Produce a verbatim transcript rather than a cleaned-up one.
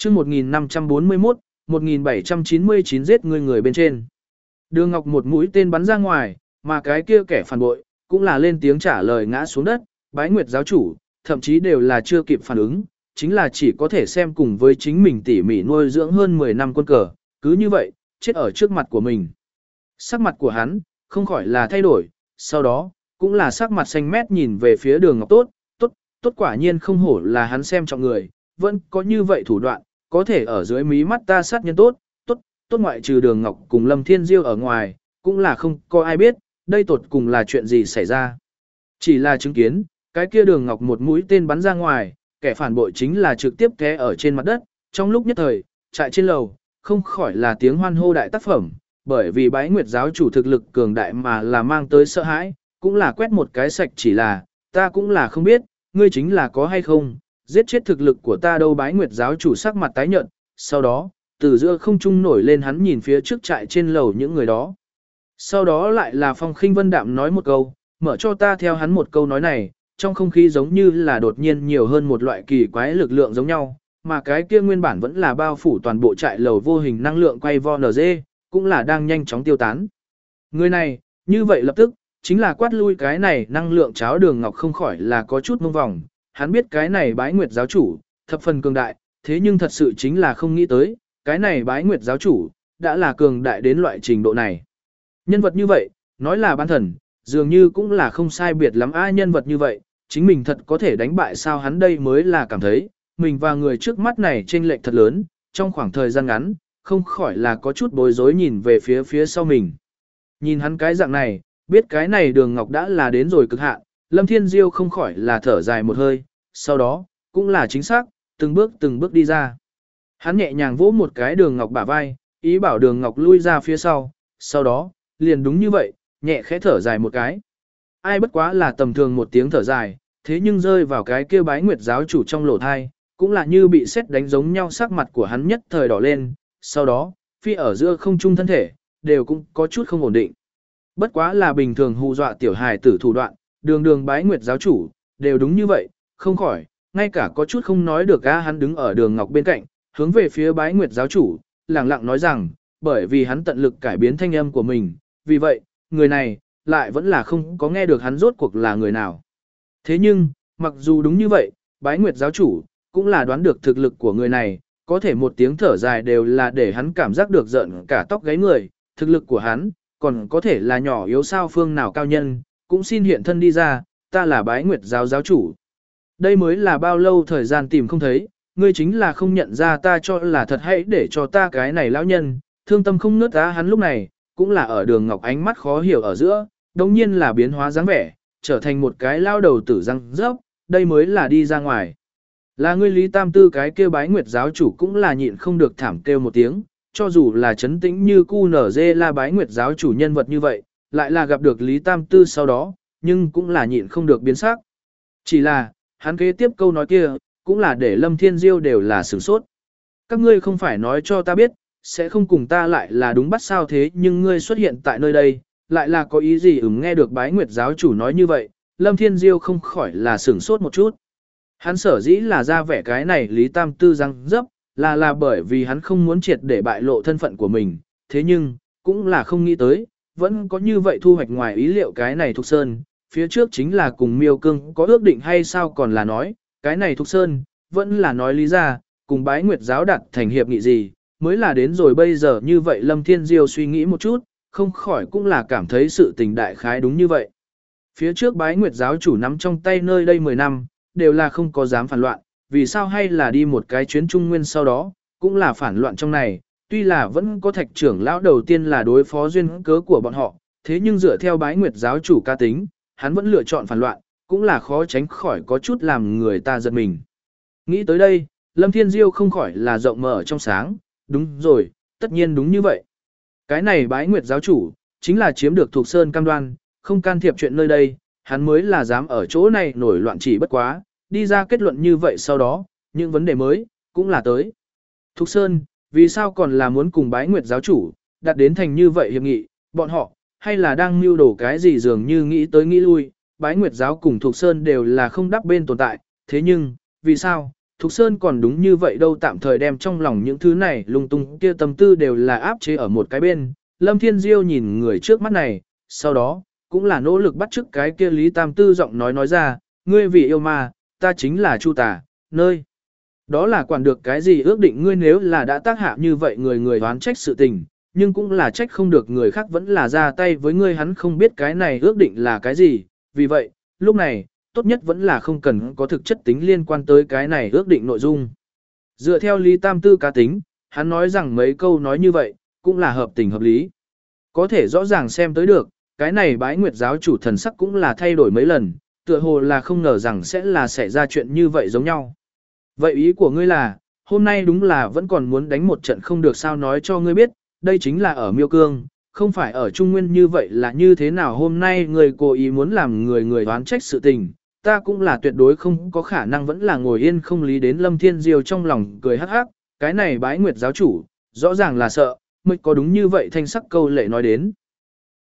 chương một nghìn năm trăm bốn mươi mốt, một nghìn bảy trăm chín mươi chín giết người người bên trên. Đường Ngọc một mũi tên bắn ra ngoài, mà cái kia kẻ phản bội, cũng là lên tiếng trả lời ngã xuống đất, bái nguyệt giáo chủ, thậm chí đều là chưa kịp phản ứng, chính là chỉ có thể xem cùng với chính mình tỉ mỉ nuôi dưỡng hơn mười năm quân cờ, cứ như vậy, chết ở trước mặt của mình. Sắc mặt của hắn, không khỏi là thay đổi, sau đó, cũng là sắc mặt xanh mét nhìn về phía đường Ngọc tốt, tốt, tốt quả nhiên không hổ là hắn xem trọng người, vẫn có như vậy thủ đoạn, có thể ở dưới mí mắt ta sát nhân tốt, tốt, tốt ngoại trừ đường Ngọc cùng Lâm Thiên Diêu ở ngoài, cũng là không có ai biết, đây tột cùng là chuyện gì xảy ra. Chỉ là chứng kiến, cái kia đường Ngọc một mũi tên bắn ra ngoài, kẻ phản bội chính là trực tiếp té ở trên mặt đất, trong lúc nhất thời, trại trên lầu, không khỏi là tiếng hoan hô đại tác phẩm, bởi vì bái nguyệt giáo chủ thực lực cường đại mà là mang tới sợ hãi, cũng là quét một cái sạch chỉ là, ta cũng là không biết, ngươi chính là có hay không, giết chết thực lực của ta đâu bái nguyệt giáo chủ sắc mặt tái nhợt, sau đó, từ giữa không trung nổi lên hắn nhìn phía trước trại trên lầu những người đó. Sau đó lại là Phong Khinh Vân đạm nói một câu, mở cho ta theo hắn một câu nói này, trong không khí giống như là đột nhiên nhiều hơn một loại kỳ quái lực lượng giống nhau, mà cái kia nguyên bản vẫn là bao phủ toàn bộ trại lầu vô hình năng lượng quay vo nở dê, cũng là đang nhanh chóng tiêu tán. Người này, như vậy lập tức, chính là quát lui cái này năng lượng cháo đường Ngọc không khỏi là có chút mông vòng, hắn biết cái này bái nguyệt giáo chủ, thập phần cường đại, thế nhưng thật sự chính là không nghĩ tới, cái này bái nguyệt giáo chủ, đã là cường đại đến loại trình độ này. Nhân vật như vậy, nói là bán thần, dường như cũng là không sai biệt lắm ai nhân vật như vậy, chính mình thật có thể đánh bại sao hắn đây mới là cảm thấy, mình và người trước mắt này chênh lệch thật lớn, trong khoảng thời gian ngắn, không khỏi là có chút bối rối nhìn về phía phía sau mình. Nhìn hắn cái dạng này, biết cái này đường Ngọc đã là đến rồi cực hạn, Lâm Thiên Diêu không khỏi là thở dài một hơi, sau đó, cũng là chính xác, từng bước từng bước đi ra. Hắn nhẹ nhàng vỗ một cái đường Ngọc bả vai, ý bảo đường Ngọc lui ra phía sau, sau đó, liền đúng như vậy, nhẹ khẽ thở dài một cái. Ai bất quá là tầm thường một tiếng thở dài, thế nhưng rơi vào cái kia bái nguyệt giáo chủ trong lỗ thai, cũng là như bị sét đánh giống nhau sắc mặt của hắn nhất thời đỏ lên, sau đó, phi ở giữa không trung thân thể, đều cũng có chút không ổn định. Bất quá là bình thường hù dọa tiểu hài tử thủ đoạn, đường đường bái nguyệt giáo chủ, đều đúng như vậy, không khỏi, ngay cả có chút không nói được a hắn đứng ở đường Ngọc bên cạnh, hướng về phía bái nguyệt giáo chủ, lẳng lặng nói rằng, bởi vì hắn tận lực cải biến thanh âm của mình, vì vậy, người này, lại vẫn là không có nghe được hắn rốt cuộc là người nào. Thế nhưng, mặc dù đúng như vậy, bái nguyệt giáo chủ, cũng là đoán được thực lực của người này, có thể một tiếng thở dài đều là để hắn cảm giác được giận cả tóc gáy người, thực lực của hắn, còn có thể là nhỏ yếu sao phương nào cao nhân, cũng xin hiện thân đi ra, ta là bái nguyệt giáo giáo chủ. Đây mới là bao lâu thời gian tìm không thấy, ngươi chính là không nhận ra ta cho là thật hãy để cho ta cái này lão nhân, thương tâm không nớt á hắn lúc này, cũng là ở đường Ngọc ánh mắt khó hiểu ở giữa, đồng nhiên là biến hóa dáng vẻ, trở thành một cái lao đầu tử răng rớp, đây mới là đi ra ngoài. Là ngươi Lý Tam Tư cái kêu bái nguyệt giáo chủ cũng là nhịn không được thảm kêu một tiếng, cho dù là chấn tĩnh như cu nở dê la bái nguyệt giáo chủ nhân vật như vậy, lại là gặp được Lý Tam Tư sau đó, nhưng cũng là nhịn không được biến sắc. Chỉ là, hắn kế tiếp câu nói kia, cũng là để Lâm Thiên Diêu đều là sửng sốt. Các ngươi không phải nói cho ta biết, sẽ không cùng ta lại là đúng bắt sao thế nhưng ngươi xuất hiện tại nơi đây, lại là có ý gì ừm nghe được bái nguyệt giáo chủ nói như vậy, Lâm Thiên Diêu không khỏi là sửng sốt một chút. Hắn sở dĩ là ra vẻ cái này Lý Tam Tư răng dấp, là là bởi vì hắn không muốn triệt để bại lộ thân phận của mình, thế nhưng, cũng là không nghĩ tới, vẫn có như vậy thu hoạch ngoài ý liệu cái này Thục Sơn, phía trước chính là cùng Miêu Cương có ước định hay sao còn là nói, cái này Thục Sơn, vẫn là nói lý ra, cùng bái nguyệt giáo đặt thành hiệp nghị gì, mới là đến rồi bây giờ như vậy Lâm Thiên Diêu suy nghĩ một chút, không khỏi cũng là cảm thấy sự tình đại khái đúng như vậy. Phía trước bái nguyệt giáo chủ nắm trong tay nơi đây mười năm, đều là không có dám phản loạn, vì sao hay là đi một cái chuyến trung nguyên sau đó, cũng là phản loạn trong này, tuy là vẫn có thạch trưởng lão đầu tiên là đối phó duyên cớ của bọn họ, thế nhưng dựa theo bái nguyệt giáo chủ ca tính, hắn vẫn lựa chọn phản loạn, cũng là khó tránh khỏi có chút làm người ta giật mình. Nghĩ tới đây, Lâm Thiên Diêu không khỏi là rộng mở trong sáng, đúng rồi, tất nhiên đúng như vậy. Cái này bái nguyệt giáo chủ, chính là chiếm được thuộc sơn cam đoan, không can thiệp chuyện nơi đây, hắn mới là dám ở chỗ này nổi loạn chỉ bất quá, đi ra kết luận như vậy sau đó, những vấn đề mới, cũng là tới. Thục Sơn, vì sao còn là muốn cùng bái nguyệt giáo chủ, đặt đến thành như vậy hiệp nghị, bọn họ, hay là đang mưu đồ cái gì dường như nghĩ tới nghĩ lui, bái nguyệt giáo cùng Thục Sơn đều là không đắc bên tồn tại, thế nhưng, vì sao, Thục Sơn còn đúng như vậy đâu, tạm thời đem trong lòng những thứ này lung tung kia tâm tư đều là áp chế ở một cái bên. Lâm Thiên Diêu nhìn người trước mắt này, sau đó, cũng là nỗ lực bắt chước cái kia Lý Tam Tư giọng nói nói ra, ngươi vì yêu ma, ta chính là Chu Tà, nơi. Đó là quản được cái gì ước định ngươi nếu là đã tác hạ như vậy người người đoán trách sự tình, nhưng cũng là trách không được người khác vẫn là ra tay với ngươi, hắn không biết cái này ước định là cái gì, vì vậy, lúc này, tốt nhất vẫn là không cần có thực chất tính liên quan tới cái này ước định nội dung. Dựa theo Lý Tam Tư cá tính, hắn nói rằng mấy câu nói như vậy, cũng là hợp tình hợp lý. Có thể rõ ràng xem tới được, cái này bái nguyệt giáo chủ thần sắc cũng là thay đổi mấy lần, tựa hồ là không ngờ rằng sẽ là xảy ra chuyện như vậy giống nhau. Vậy ý của ngươi là, hôm nay đúng là vẫn còn muốn đánh một trận không được sao, nói cho ngươi biết, đây chính là ở Miêu Cương, không phải ở Trung Nguyên, như vậy là như thế nào hôm nay người cố ý muốn làm người người đoán trách sự tình, ta cũng là tuyệt đối không có khả năng vẫn là ngồi yên không lý đến. Lâm Thiên Diêu trong lòng cười hắc hắc, cái này bái nguyệt giáo chủ, rõ ràng là sợ, mới có đúng như vậy thanh sắc câu lệ nói đến.